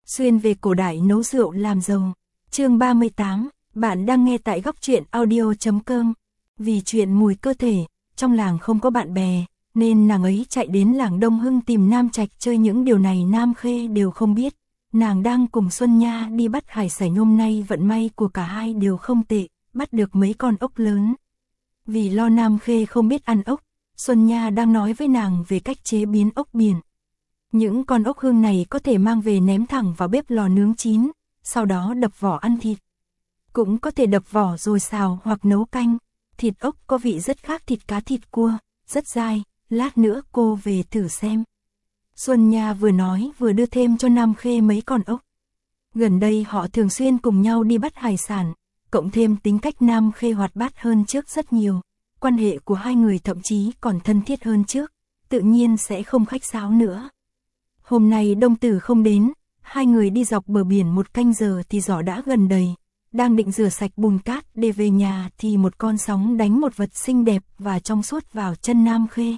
xuyên về cổ đại nấu rượu làm giàu. Chương 38, bạn đang nghe tại góc truyện audio.com. Vì chuyện mùi cơ thể, trong làng không có bạn bè, nên nàng ấy chạy đến làng Đông Hưng tìm Nam Trạch chơi. Những điều này Nam Khê đều không biết. Nàng đang cùng Xuân Nha đi bắt hải sản. Hôm nay vận may của cả hai đều không tệ, bắt được mấy con ốc lớn. Vì lo Nam Khê không biết ăn ốc, Xuân Nha đang nói với nàng về cách chế biến ốc biển. Những con ốc hương này có thể mang về ném thẳng vào bếp lò nướng chín, sau đó đập vỏ ăn thịt. Cũng có thể đập vỏ rồi xào hoặc nấu canh. Thịt ốc có vị rất khác thịt cá thịt cua, rất dai, lát nữa cô về thử xem. Xuân Nha vừa nói vừa đưa thêm cho Nam Khê mấy con ốc. Gần đây họ thường xuyên cùng nhau đi bắt hải sản, cộng thêm tính cách Nam Khê hoạt bát hơn trước rất nhiều. Quan hệ của hai người thậm chí còn thân thiết hơn trước, tự nhiên sẽ không khách sáo nữa. Hôm nay Đông Tử không đến, hai người đi dọc bờ biển một canh giờ thì giỏ đã gần đầy. Đang định rửa sạch bùn cát để về nhà thì một con sóng đánh một vật xinh đẹp và trong suốt vào chân Nam Khê.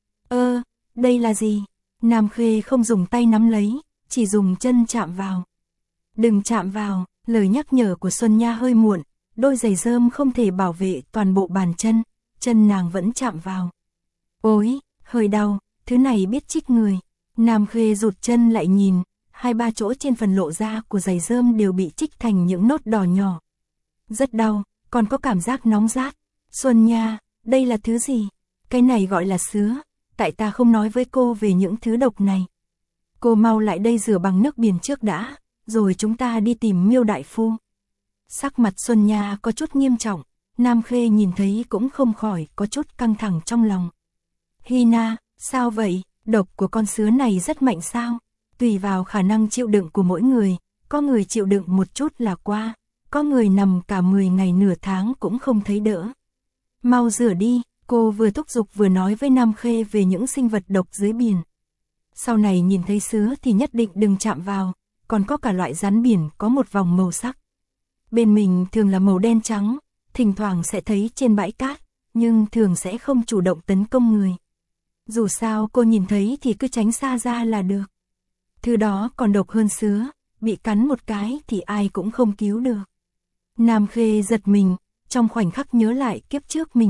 Đây là gì? Nam Khê không dùng tay nắm lấy, chỉ dùng chân chạm vào. Đừng chạm vào, lời nhắc nhở của Xuân Nha hơi muộn, đôi giày rơm không thể bảo vệ toàn bộ bàn chân, chân nàng vẫn chạm vào. Ôi, hơi đau, thứ này biết chích người. Nam Khê rụt chân lại nhìn, 2-3 chỗ trên phần lộ ra của giày rơm đều bị chích thành những nốt đỏ nhỏ. Rất đau, còn có cảm giác nóng rát. Xuân Nha, đây là thứ gì? Cái này gọi là sứa, tại ta không nói với cô về những thứ độc này. Cô mau lại đây rửa bằng nước biển trước đã, rồi chúng ta đi tìm Miêu đại phu. Sắc mặt Xuân Nha có chút nghiêm trọng, Nam Khê nhìn thấy cũng không khỏi có chút căng thẳng trong lòng. Hina, sao vậy? Độc của con sứa này rất mạnh sao? Tùy vào khả năng chịu đựng của mỗi người, có người chịu đựng một chút là qua, có người nằm cả 10 ngày nửa tháng cũng không thấy đỡ. Mau rửa đi, cô vừa thúc giục vừa nói với Nam Khê về những sinh vật độc dưới biển. Sau này nhìn thấy sứa thì nhất định đừng chạm vào, còn có cả loại rắn biển có một vòng màu sắc. Bên mình thường là màu đen trắng, thỉnh thoảng sẽ thấy trên bãi cát, nhưng thường sẽ không chủ động tấn công người. Dù sao cô nhìn thấy thì cứ tránh xa ra là được. Thứ đó còn độc hơn sứa, bị cắn một cái thì ai cũng không cứu được. Nam Khê giật mình, trong khoảnh khắc nhớ lại kiếp trước mình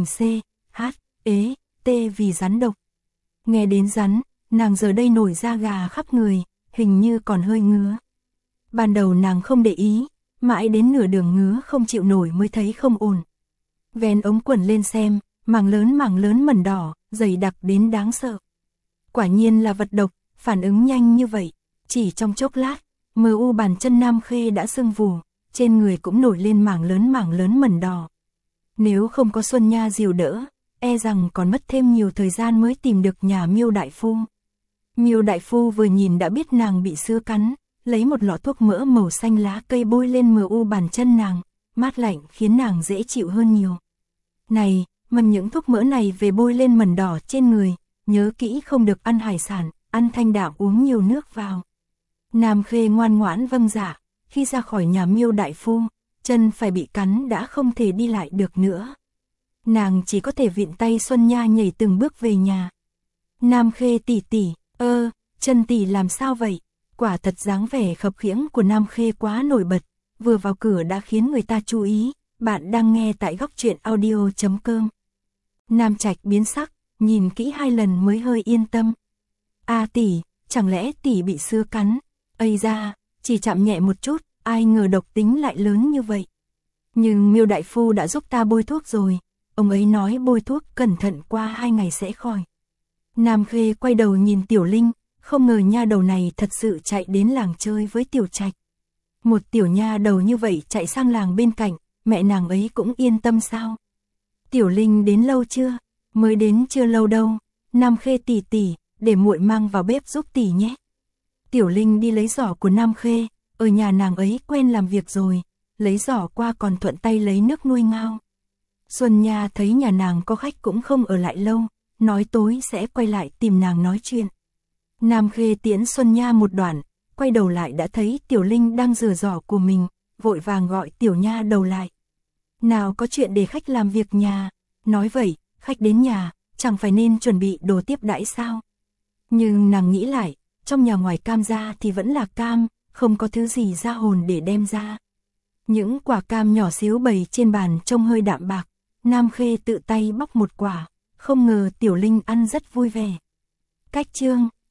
T vì rắn độc. Nghe đến rắn, nàng giờ đây nổi da gà khắp người, hình như còn hơi ngứa. Ban đầu nàng không để ý, mãi đến nửa đường ngứa không chịu nổi mới thấy không ổn. Vén ống quần lên xem, mảng lớn mẩn đỏ, dày đặc đến đáng sợ. Quả nhiên là vật độc, phản ứng nhanh như vậy. Chỉ trong chốc lát, bàn chân Nam Khê đã sưng vù, trên người cũng nổi lên mảng lớn mẩn đỏ. Nếu không có Xuân Nha dìu đỡ, e rằng còn mất thêm nhiều thời gian mới tìm được nhà Miêu đại phu. Miêu đại phu vừa nhìn đã biết nàng bị sứa cắn, lấy một lọ thuốc mỡ màu xanh lá cây bôi lên bàn chân nàng, mát lạnh khiến nàng dễ chịu hơn nhiều. Này, mầm những thuốc mỡ này về bôi lên mẩn đỏ trên người, nhớ kỹ không được ăn hải sản, ăn thanh đạm uống nhiều nước vào. Nam Khê ngoan ngoãn vâng dạ, khi ra khỏi nhà Miêu đại phu, chân phải bị cắn đã không thể đi lại được nữa. Nàng chỉ có thể vịn tay Xuân Nha nhảy từng bước về nhà. Nam Khê tỷ, chân tỷ làm sao vậy? Quả thật dáng vẻ khập khiễng của Nam Khê quá nổi bật, vừa vào cửa đã khiến người ta chú ý. Bạn đang nghe tại góc truyện audio.com. Nam Trạch biến sắc, nhìn kỹ 2 lần mới hơi yên tâm. Tỷ, chẳng lẽ tỷ bị sứa cắn? Ây da, chỉ chạm nhẹ một chút, ai ngờ độc tính lại lớn như vậy. Nhưng Miêu đại phu đã giúp ta bôi thuốc rồi, ông ấy nói bôi thuốc cẩn thận qua 2 ngày sẽ khỏi. Nam Khê quay đầu nhìn Tiểu Linh, không ngờ nha đầu này thật sự chạy đến làng chơi với Tiểu Trạch. Một tiểu nha đầu như vậy chạy sang làng bên cạnh, mẹ nàng ấy cũng yên tâm sao? Tiểu Linh đến lâu chưa? Mới đến chưa lâu đâu. Nam Khê tỷ, để muội mang vào bếp giúp tỷ nhé. Tiểu Linh đi lấy giỏ của Nam Khê, ở nhà nàng ấy quen làm việc rồi, lấy giỏ qua còn thuận tay lấy nước nuôi ngao. Xuân Nha thấy nhà nàng có khách cũng không ở lại lâu, nói tối sẽ quay lại tìm nàng nói chuyện. Nam Khê tiễn Xuân Nha một đoạn, quay đầu lại đã thấy Tiểu Linh đang rửa giỏ của mình, vội vàng gọi Tiểu Nha đầu lại. Nào có chuyện để khách làm việc nhà, nói vậy, khách đến nhà, chẳng phải nên chuẩn bị đồ tiếp đãi sao? Nhưng nàng nghĩ lại, trong nhà ngoài cam ra thì vẫn là cam, không có thứ gì ra hồn để đem ra. Những quả cam nhỏ xíu bày trên bàn trông hơi đạm bạc, Nam Khê tự tay bóc một quả, không ngờ Tiểu Linh ăn rất vui vẻ. Cách chương